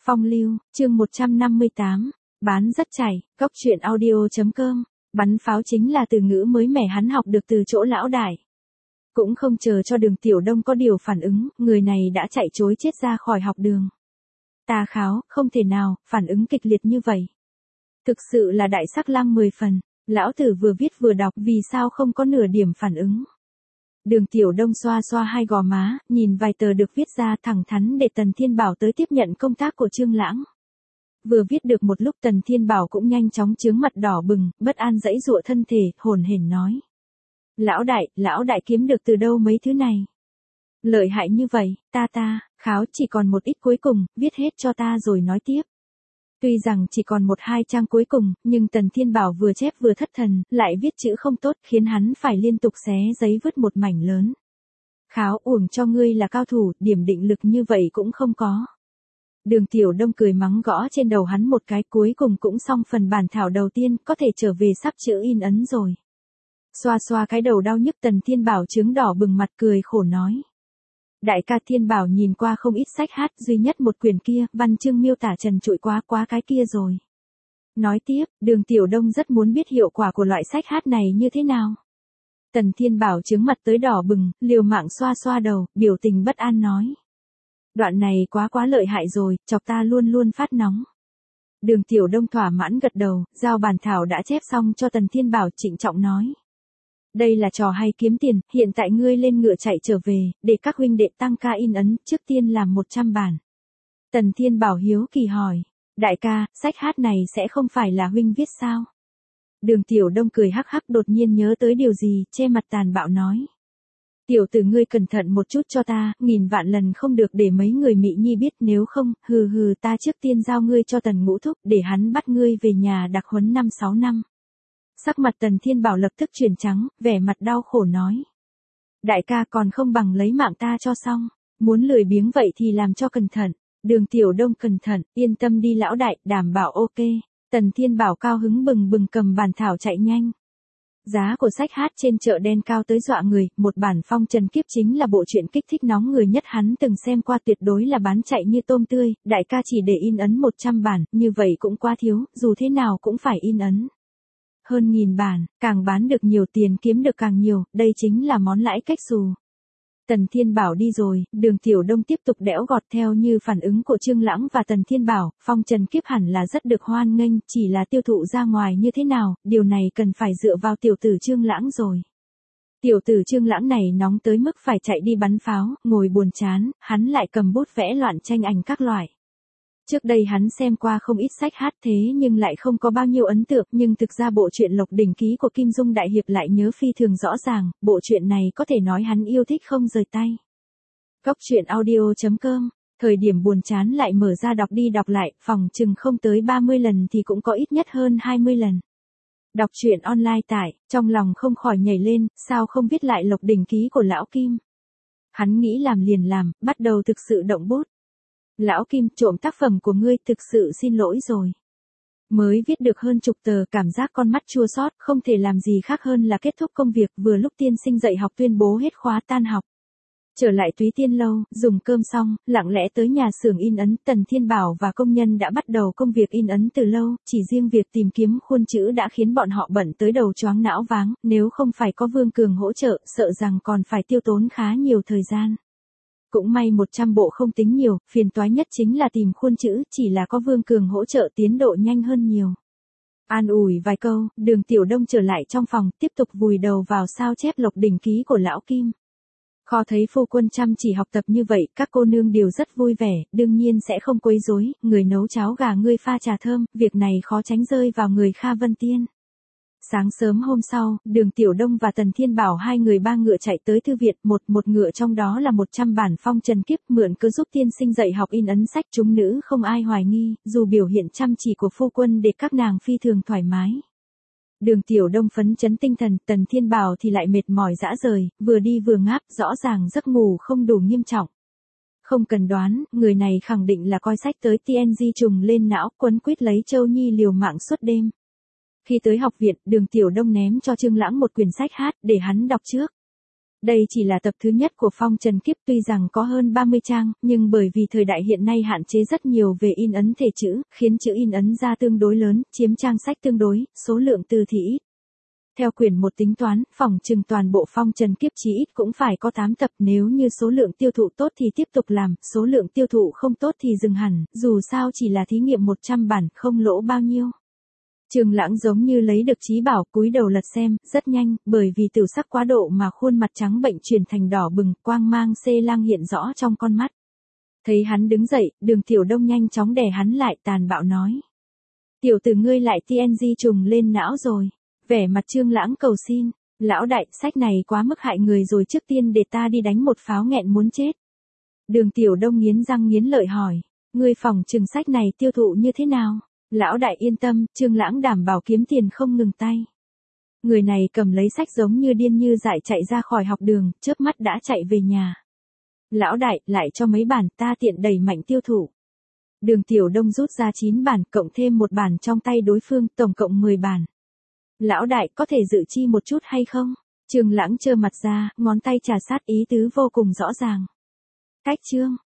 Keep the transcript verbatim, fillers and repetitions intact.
Phong lưu, chương một trăm năm mươi tám, bán rất chảy, cốc truyện audio.com, bắn pháo chính là từ ngữ mới mẻ hắn học được từ chỗ lão đại. Cũng không chờ cho Đường Tiểu Đông có điều phản ứng, người này đã chạy trối chết ra khỏi học đường. Tà Kháo, không thể nào, phản ứng kịch liệt như vậy. Thực sự là đại sắc lang mười phần, lão tử vừa viết vừa đọc vì sao không có nửa điểm phản ứng. Đường Tiểu Đông xoa xoa hai gò má, nhìn vài tờ được viết ra thẳng thắn để Tần Thiên Bảo tới tiếp nhận công tác của Trương Lãng. Vừa viết được một lúc Tần Thiên Bảo cũng nhanh chóng chướng mặt đỏ bừng, bất an giãy giụa thân thể, hồn hển nói. Lão đại, lão đại kiếm được từ đâu mấy thứ này? Lợi hại như vậy, ta ta, Kháo chỉ còn một ít cuối cùng, viết hết cho ta rồi nói tiếp. Tuy rằng chỉ còn một hai trang cuối cùng, nhưng Tần Thiên Bảo vừa chép vừa thất thần, lại viết chữ không tốt khiến hắn phải liên tục xé giấy vứt một mảnh lớn. Kháo, uổng cho ngươi là cao thủ, điểm định lực như vậy cũng không có. Đường Tiểu Đông cười mắng gõ trên đầu hắn một cái, cuối cùng cũng xong phần bản thảo đầu tiên, có thể trở về sắp chữ in ấn rồi. Xoa xoa cái đầu đau nhức, Tần Thiên Bảo trướng đỏ bừng mặt cười khổ nói. Đại ca Thiên Bảo nhìn qua không ít sách hát, duy nhất một quyển kia, văn chương miêu tả trần trụi quá quá cái kia rồi. Nói tiếp, Đường Tiểu Đông rất muốn biết hiệu quả của loại sách hát này như thế nào. Tần Thiên Bảo trướng mặt tới đỏ bừng, liều mạng xoa xoa đầu, biểu tình bất an nói. Đoạn này quá quá lợi hại rồi, chọc ta luôn luôn phát nóng. Đường Tiểu Đông thỏa mãn gật đầu, giao bản thảo đã chép xong cho Tần Thiên Bảo, trịnh trọng nói. Đây là trò hay kiếm tiền, hiện tại ngươi lên ngựa chạy trở về, để các huynh đệ tăng ca in ấn, trước tiên làm một trăm bản. Tần Thiên Bảo hiếu kỳ hỏi, đại ca, sách hát này sẽ không phải là huynh viết sao? Đường Tiểu Đông cười hắc hắc, đột nhiên nhớ tới điều gì, che mặt tàn bạo nói. Tiểu tử ngươi cẩn thận một chút cho ta, nghìn vạn lần không được để mấy người Mỹ Nhi biết, nếu không, hừ hừ ta trước tiên giao ngươi cho Tần Ngũ Thúc, để hắn bắt ngươi về nhà đặc huấn năm sáu năm. Sắc mặt Tần Thiên Bảo lập tức chuyển trắng, vẻ mặt đau khổ nói. Đại ca còn không bằng lấy mạng ta cho xong, muốn lười biếng vậy thì làm cho cẩn thận. Đường Tiểu Đông cẩn thận, yên tâm đi lão đại, đảm bảo ok. Tần Thiên Bảo cao hứng bừng bừng cầm bản thảo chạy nhanh. Giá của sách hát trên chợ đen cao tới dọa người, một bản Phong Trần Kiếp chính là bộ truyện kích thích nóng người nhất hắn từng xem qua, tuyệt đối là bán chạy như tôm tươi, đại ca chỉ để in ấn một trăm bản, như vậy cũng quá thiếu, dù thế nào cũng phải in ấn. Hơn nghìn bản, càng bán được nhiều tiền kiếm được càng nhiều, đây chính là món lãi cách xù. Tần Thiên Bảo đi rồi, Đường Tiểu Đông tiếp tục đẽo gọt theo như phản ứng của Trương Lãng và Tần Thiên Bảo, Phong Trần Kiếp hẳn là rất được hoan nghênh, chỉ là tiêu thụ ra ngoài như thế nào, điều này cần phải dựa vào tiểu tử Trương Lãng rồi. Tiểu tử Trương Lãng này nóng tới mức phải chạy đi bắn pháo, ngồi buồn chán, hắn lại cầm bút vẽ loạn tranh ảnh các loại. Trước đây hắn xem qua không ít sách hát thế nhưng lại không có bao nhiêu ấn tượng, nhưng thực ra bộ truyện Lộc Đỉnh Ký của Kim Dung Đại Hiệp lại nhớ phi thường rõ ràng, bộ truyện này có thể nói hắn yêu thích không rời tay. Cốc truyện audio.com, thời điểm buồn chán lại mở ra đọc đi đọc lại, phòng chừng không tới ba mươi lần thì cũng có ít nhất hơn hai mươi lần. Đọc truyện online tại, trong lòng không khỏi nhảy lên, sao không viết lại Lộc Đỉnh Ký của Lão Kim. Hắn nghĩ làm liền làm, bắt đầu thực sự động bút. Lão Kim, trộm tác phẩm của ngươi, thực sự xin lỗi rồi. Mới viết được hơn chục tờ, cảm giác con mắt chua xót, không thể làm gì khác hơn là kết thúc công việc, vừa lúc tiên sinh dạy học tuyên bố hết khóa tan học. Trở lại Túy Tiên Lâu, dùng cơm xong, lặng lẽ tới nhà xưởng in ấn, Tần Thiên Bảo và công nhân đã bắt đầu công việc in ấn từ lâu, chỉ riêng việc tìm kiếm khuôn chữ đã khiến bọn họ bận tới đầu choáng não váng, nếu không phải có Vương Cường hỗ trợ, sợ rằng còn phải tiêu tốn khá nhiều thời gian. Cũng may một trăm bộ không tính nhiều, phiền toái nhất chính là tìm khuôn chữ, chỉ là có Vương Cường hỗ trợ tiến độ nhanh hơn nhiều. An ủi vài câu, Đường Tiểu Đông trở lại trong phòng, tiếp tục vùi đầu vào sao chép Lộc Đỉnh Ký của Lão Kim. Kho thấy phu quân chăm chỉ học tập như vậy, các cô nương đều rất vui vẻ, đương nhiên sẽ không quấy rối, người nấu cháo gà ngươi pha trà thơm, việc này khó tránh rơi vào người Kha Vân Tiên. Sáng sớm hôm sau, Đường Tiểu Đông và Tần Thiên Bảo hai người ba ngựa chạy tới thư viện, một một ngựa trong đó là một trăm bản Phong Trần Kiếp, mượn cớ giúp tiên sinh dạy học in ấn sách, chúng nữ không ai hoài nghi, dù biểu hiện chăm chỉ của phu quân để các nàng phi thường thoải mái. Đường Tiểu Đông phấn chấn tinh thần, Tần Thiên Bảo thì lại mệt mỏi rã rời, vừa đi vừa ngáp, rõ ràng giấc ngủ không đủ nghiêm trọng. Không cần đoán, người này khẳng định là coi sách tới tê en giê trùng lên não, quấn quýt lấy Châu Nhi liều mạng suốt đêm. Khi tới học viện, Đường Tiểu Đông ném cho Trương Lãng một quyển sách hát, để hắn đọc trước. Đây chỉ là tập thứ nhất của Phong Trần Kiếp, tuy rằng có hơn ba mươi trang, nhưng bởi vì thời đại hiện nay hạn chế rất nhiều về in ấn thể chữ, khiến chữ in ấn ra tương đối lớn, chiếm trang sách tương đối, số lượng từ thì ít. Theo quyển một tính toán, phỏng chừng toàn bộ Phong Trần Kiếp chí ít cũng phải có tám tập, nếu như số lượng tiêu thụ tốt thì tiếp tục làm, số lượng tiêu thụ không tốt thì dừng hẳn, dù sao chỉ là thí nghiệm một trăm bản, không lỗ bao nhiêu. Trường Lãng giống như lấy được trí bảo, cúi đầu lật xem, rất nhanh, bởi vì tửu sắc quá độ mà khuôn mặt trắng bệnh chuyển thành đỏ bừng, quang mang xê lang hiện rõ trong con mắt. Thấy hắn đứng dậy, Đường Tiểu Đông nhanh chóng đè hắn lại, tàn bạo nói: "Tiểu tử ngươi lại tê en giê trùng lên não rồi." Vẻ mặt Trương Lãng cầu xin: "Lão đại, sách này quá mức hại người rồi, trước tiên để ta đi đánh một pháo nghẹn muốn chết." Đường Tiểu Đông nghiến răng nghiến lợi hỏi: "Ngươi phỏng chừng sách này tiêu thụ như thế nào?" "Lão đại yên tâm, Trương Lãng đảm bảo kiếm tiền không ngừng tay." Người này cầm lấy sách giống như điên như dại chạy ra khỏi học đường, chớp mắt đã chạy về nhà. "Lão đại, lại cho mấy bản, ta tiện đẩy mạnh tiêu thụ." Đường Tiểu Đông rút ra chín bản, cộng thêm một bản trong tay đối phương, tổng cộng mười bản. "Lão đại, có thể dự chi một chút hay không?" Trương Lãng trơ mặt ra, ngón tay trà sát, ý tứ vô cùng rõ ràng. "Cách chương."